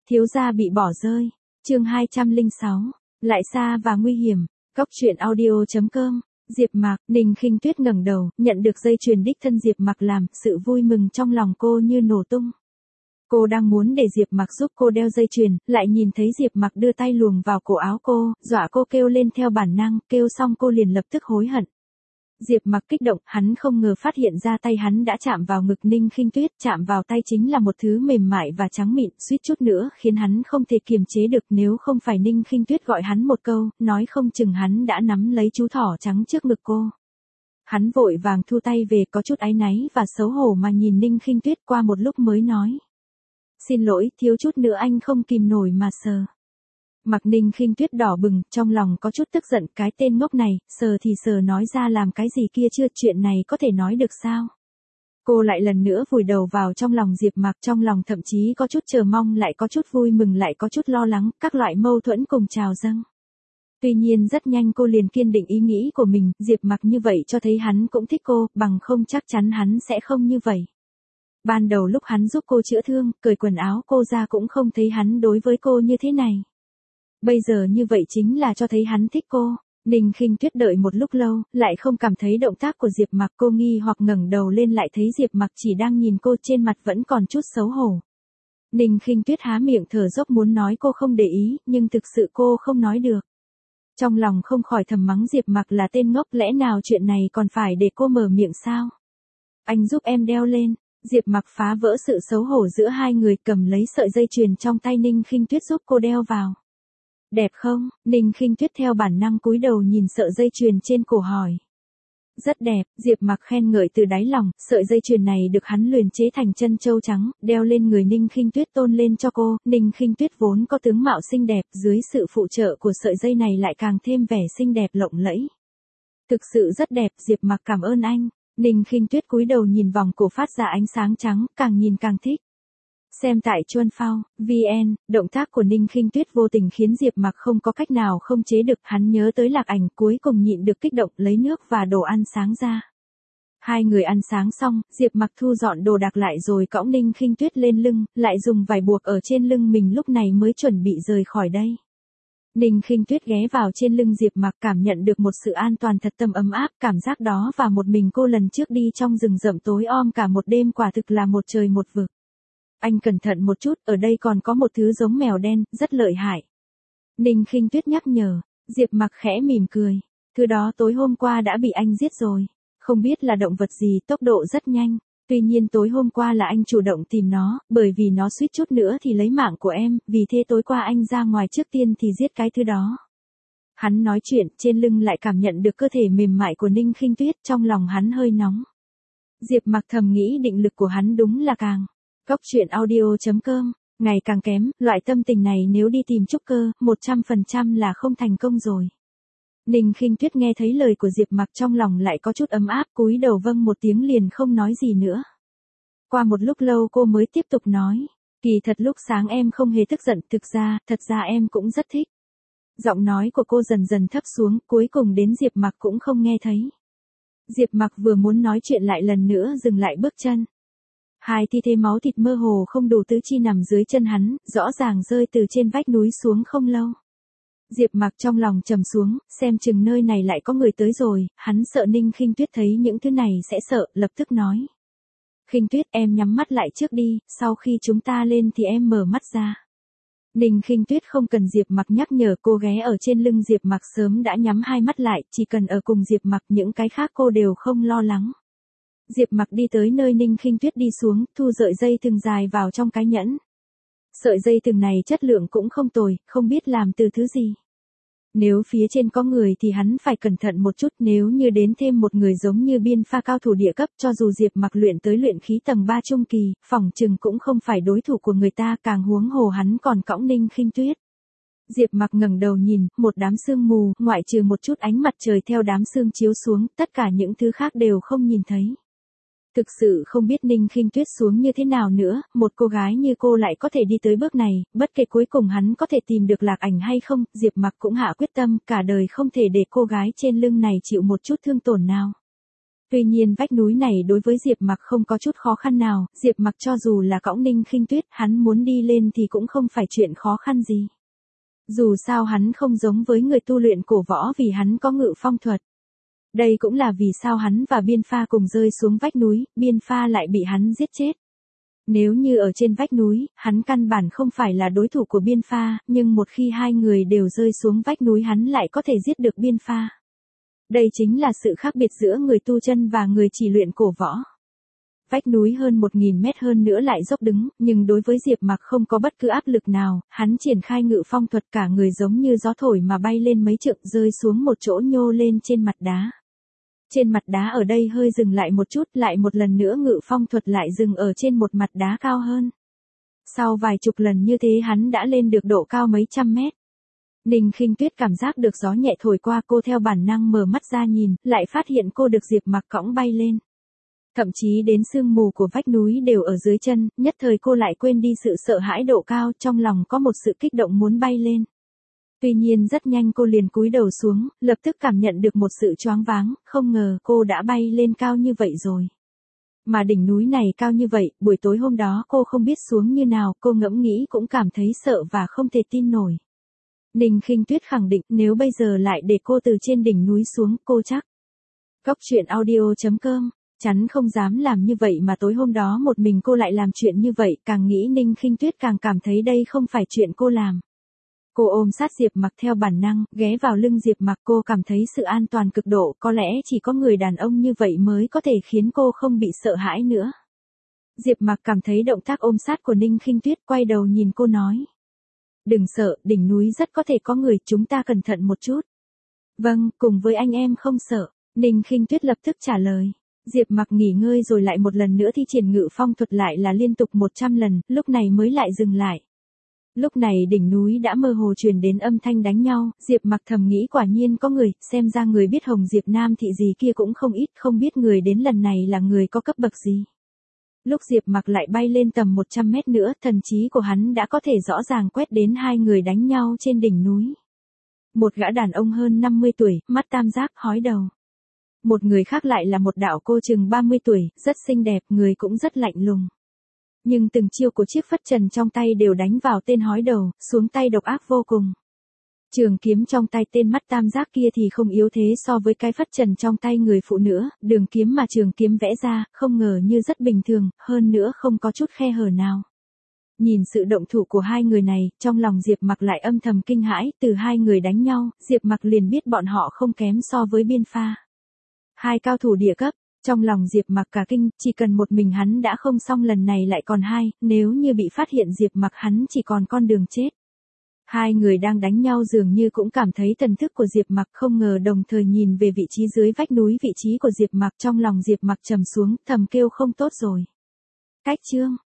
Thiếu gia bị bỏ rơi. Chương 206. Lại xa và nguy hiểm. Cóc truyện audio.com. Diệp Mạc. Ninh Khinh Tuyết ngẩng đầu, nhận được dây chuyền đích thân Diệp Mạc làm, sự vui mừng trong lòng cô như nổ tung. Cô đang muốn để Diệp Mạc giúp cô đeo dây chuyền, lại nhìn thấy Diệp Mạc đưa tay luồn vào cổ áo cô, dọa cô kêu lên theo bản năng, kêu xong cô liền lập tức hối hận. Diệp Mạc kích động, hắn không ngờ phát hiện ra tay hắn đã chạm vào ngực Ninh Khinh Tuyết, chạm vào tay chính là một thứ mềm mại và trắng mịn, suýt chút nữa khiến hắn không thể kiềm chế được, nếu không phải Ninh Khinh Tuyết gọi hắn một câu, nói không chừng hắn đã nắm lấy chú thỏ trắng trước ngực cô. Hắn vội vàng thu tay về, có chút áy náy và xấu hổ mà nhìn Ninh Khinh Tuyết, qua một lúc mới nói: "Xin lỗi, thiếu chút nữa anh không kìm nổi mà sờ." Mặt Ninh Khinh Tuyết đỏ bừng, trong lòng có chút tức giận, cái tên ngốc này, sờ thì sờ nói ra làm cái gì kia chưa, chuyện này có thể nói được sao? Cô lại lần nữa vùi đầu vào trong lòng Diệp Mạc, trong lòng thậm chí có chút chờ mong, lại có chút vui mừng, lại có chút lo lắng, các loại mâu thuẫn cùng trào dâng. Tuy nhiên rất nhanh cô liền kiên định ý nghĩ của mình, Diệp Mạc như vậy cho thấy hắn cũng thích cô, bằng không chắc chắn hắn sẽ không như vậy. Ban đầu lúc hắn giúp cô chữa thương, cởi quần áo cô ra cũng không thấy hắn đối với cô như thế này. Bây giờ như vậy chính là cho thấy hắn thích cô. Ninh Khinh Tuyết đợi một lúc lâu, lại không cảm thấy động tác của Diệp Mạc, cô nghi hoặc ngẩng đầu lên lại thấy Diệp Mạc chỉ đang nhìn cô, trên mặt vẫn còn chút xấu hổ. Ninh Khinh Tuyết há miệng thở dốc muốn nói cô không để ý, nhưng thực sự cô không nói được. Trong lòng không khỏi thầm mắng Diệp Mạc là tên ngốc, lẽ nào chuyện này còn phải để cô mở miệng sao? Anh giúp em đeo lên. Diệp Mạc phá vỡ sự xấu hổ giữa hai người, cầm lấy sợi dây chuyền trong tay Ninh Khinh Tuyết giúp cô đeo vào. Đẹp không? Ninh Khinh Tuyết theo bản năng cúi đầu nhìn sợi dây chuyền trên cổ hỏi. Rất đẹp, Diệp Mạc khen ngợi từ đáy lòng, sợi dây chuyền này được hắn luyện chế thành chân châu trắng, đeo lên người Ninh Khinh Tuyết tôn lên cho cô. Ninh Khinh Tuyết vốn có tướng mạo xinh đẹp, dưới sự phụ trợ của sợi dây này lại càng thêm vẻ xinh đẹp lộng lẫy. Thực sự rất đẹp, Diệp Mạc cảm ơn anh. Ninh Khinh Tuyết cúi đầu nhìn vòng cổ phát ra ánh sáng trắng, càng nhìn càng thích. Xem tại Chuan Phao, VN, động tác của Ninh Khinh Tuyết vô tình khiến Diệp Mạc không có cách nào không chế được, hắn nhớ tới Lạc Ảnh, cuối cùng nhịn được kích động, lấy nước và đồ ăn sáng ra. Hai người ăn sáng xong, Diệp Mạc thu dọn đồ đạc lại rồi cõng Ninh Khinh Tuyết lên lưng, lại dùng vải buộc ở trên lưng mình, lúc này mới chuẩn bị rời khỏi đây. Ninh Khinh Tuyết ghé vào trên lưng Diệp Mạc, cảm nhận được một sự an toàn thật tâm ấm áp, cảm giác đó và một mình cô lần trước đi trong rừng rậm tối om cả một đêm quả thực là một trời một vực. Anh cẩn thận một chút, ở đây còn có một thứ giống mèo đen, rất lợi hại. Ninh Khinh Tuyết nhắc nhở. Diệp Mạc khẽ mỉm cười. Thứ đó tối hôm qua đã bị anh giết rồi. Không biết là động vật gì, tốc độ rất nhanh. Tuy nhiên tối hôm qua là anh chủ động tìm nó, bởi vì nó suýt chút nữa thì lấy mạng của em, vì thế tối qua anh ra ngoài trước tiên thì giết cái thứ đó. Hắn nói chuyện, trên lưng lại cảm nhận được cơ thể mềm mại của Ninh Khinh Tuyết, trong lòng hắn hơi nóng. Diệp Mạc thầm nghĩ định lực của hắn đúng là càng. Cóc truyện audio.com, ngày càng kém, loại tâm tình này nếu đi tìm trúc cơ, 100% là không thành công rồi. Ninh Khinh Tuyết nghe thấy lời của Diệp Mạc trong lòng lại có chút ấm áp, cúi đầu vâng một tiếng liền không nói gì nữa. Qua một lúc lâu cô mới tiếp tục nói, kỳ thật lúc sáng em không hề tức giận, thật ra em cũng rất thích. Giọng nói của cô dần dần thấp xuống, cuối cùng đến Diệp Mạc cũng không nghe thấy. Diệp Mạc vừa muốn nói chuyện lại lần nữa dừng lại bước chân. Hai thi thể máu thịt mơ hồ không đủ tứ chi nằm dưới chân hắn, rõ ràng rơi từ trên vách núi xuống không lâu. Diệp Mạc trong lòng trầm xuống, xem chừng nơi này lại có người tới rồi, hắn sợ Ninh Khinh Tuyết thấy những thứ này sẽ sợ, lập tức nói. Khinh Tuyết, em nhắm mắt lại trước đi, sau khi chúng ta lên thì em mở mắt ra. Ninh Khinh Tuyết không cần Diệp Mạc nhắc nhở, cô ghé ở trên lưng Diệp Mạc sớm đã nhắm hai mắt lại, chỉ cần ở cùng Diệp Mạc, những cái khác cô đều không lo lắng. Diệp Mạc đi tới nơi Ninh Khinh Tuyết đi xuống, thu sợi dây thừng dài vào trong cái nhẫn. Sợi dây thừng này chất lượng cũng không tồi, không biết làm từ thứ gì. Nếu phía trên có người thì hắn phải cẩn thận một chút, nếu như đến thêm một người giống như Biên Pha cao thủ địa cấp, cho dù Diệp Mạc luyện tới luyện khí tầng 3 trung kỳ, phỏng chừng cũng không phải đối thủ của người ta, càng huống hồ hắn còn cõng Ninh Khinh Tuyết. Diệp Mạc ngẩng đầu nhìn, một đám sương mù, ngoại trừ một chút ánh mặt trời theo đám sương chiếu xuống, tất cả những thứ khác đều không nhìn thấy. Thực sự không biết Ninh Khinh Tuyết xuống như thế nào nữa, một cô gái như cô lại có thể đi tới bước này, bất kể cuối cùng hắn có thể tìm được Lạc Ảnh hay không, Diệp Mạc cũng hạ quyết tâm, cả đời không thể để cô gái trên lưng này chịu một chút thương tổn nào. Tuy nhiên vách núi này đối với Diệp Mặc không có chút khó khăn nào, Diệp Mặc cho dù là cõng Ninh Khinh Tuyết, hắn muốn đi lên thì cũng không phải chuyện khó khăn gì. Dù sao hắn không giống với người tu luyện cổ võ vì hắn có ngự phong thuật. Đây cũng là vì sao hắn và Biên Pha cùng rơi xuống vách núi, Biên Pha lại bị hắn giết chết. Nếu như ở trên vách núi, hắn căn bản không phải là đối thủ của Biên Pha, nhưng một khi hai người đều rơi xuống vách núi hắn lại có thể giết được Biên Pha. Đây chính là sự khác biệt giữa người tu chân và người chỉ luyện cổ võ. Vách núi hơn 1000 mét hơn nữa lại dốc đứng, nhưng đối với Diệp Mặc không có bất cứ áp lực nào, hắn triển khai ngự phong thuật cả người giống như gió thổi mà bay lên mấy trượng rơi xuống một chỗ nhô lên trên mặt đá. Trên mặt đá ở đây hơi dừng lại một chút, lại một lần nữa ngự phong thuật lại dừng ở trên một mặt đá cao hơn. Sau vài chục lần như thế hắn đã lên được độ cao mấy trăm mét. Ninh Khinh Tuyết cảm giác được gió nhẹ thổi qua, cô theo bản năng mở mắt ra nhìn, lại phát hiện cô được Diệp Mặc cõng bay lên. Thậm chí đến sương mù của vách núi đều ở dưới chân, nhất thời cô lại quên đi sự sợ hãi độ cao, trong lòng có một sự kích động muốn bay lên. Tuy nhiên rất nhanh cô liền cúi đầu xuống, lập tức cảm nhận được một sự choáng váng, không ngờ cô đã bay lên cao như vậy rồi. Mà đỉnh núi này cao như vậy, buổi tối hôm đó cô không biết xuống như nào, cô ngẫm nghĩ cũng cảm thấy sợ và không thể tin nổi. Ninh Khinh Tuyết khẳng định nếu bây giờ lại để cô từ trên đỉnh núi xuống, cô chắc. Cốc truyện audio.com, chắn không dám làm như vậy mà tối hôm đó một mình cô lại làm chuyện như vậy, càng nghĩ Ninh Khinh Tuyết càng cảm thấy đây không phải chuyện cô làm. Cô ôm sát Diệp Mặc theo bản năng, ghé vào lưng Diệp Mặc, cô cảm thấy sự an toàn cực độ, có lẽ chỉ có người đàn ông như vậy mới có thể khiến cô không bị sợ hãi nữa. Diệp Mặc cảm thấy động tác ôm sát của Ninh Khinh Tuyết, quay đầu nhìn cô nói. Đừng sợ, đỉnh núi rất có thể có người, chúng ta cẩn thận một chút. Vâng, cùng với anh em không sợ, Ninh Khinh Tuyết lập tức trả lời. Diệp Mặc nghỉ ngơi rồi lại một lần nữa thi triển ngự phong thuật lại là liên tục 100 lần, lúc này mới lại dừng lại. Lúc này đỉnh núi đã mơ hồ truyền đến âm thanh đánh nhau, Diệp Mặc thầm nghĩ quả nhiên có người, xem ra người biết Hồng Diệp Nam thị gì kia cũng không ít, không biết người đến lần này là người có cấp bậc gì. Lúc Diệp Mặc lại bay lên tầm 100 mét nữa, thần trí của hắn đã có thể rõ ràng quét đến hai người đánh nhau trên đỉnh núi. Một gã đàn ông hơn 50 tuổi, mắt tam giác, hói đầu. Một người khác lại là một đạo cô chừng 30 tuổi, rất xinh đẹp, người cũng rất lạnh lùng. Nhưng từng chiêu của chiếc phất trần trong tay đều đánh vào tên hói đầu, xuống tay độc ác vô cùng. Trường kiếm trong tay tên mắt tam giác kia thì không yếu thế so với cái phất trần trong tay người phụ nữ, đường kiếm mà trường kiếm vẽ ra, không ngờ như rất bình thường, hơn nữa không có chút khe hở nào. Nhìn sự động thủ của hai người này, trong lòng Diệp Mặc lại âm thầm kinh hãi, từ hai người đánh nhau, Diệp Mặc liền biết bọn họ không kém so với Biên Pha. Hai cao thủ địa cấp, trong lòng Diệp Mặc cả kinh, chỉ cần một mình hắn đã không xong lần này lại còn hai, nếu như bị phát hiện Diệp Mặc hắn chỉ còn con đường chết. Hai người đang đánh nhau dường như cũng cảm thấy thần thức của Diệp Mặc, không ngờ đồng thời nhìn về vị trí dưới vách núi, vị trí của Diệp Mặc, trong lòng Diệp Mặc trầm xuống, thầm kêu không tốt rồi. Cách chương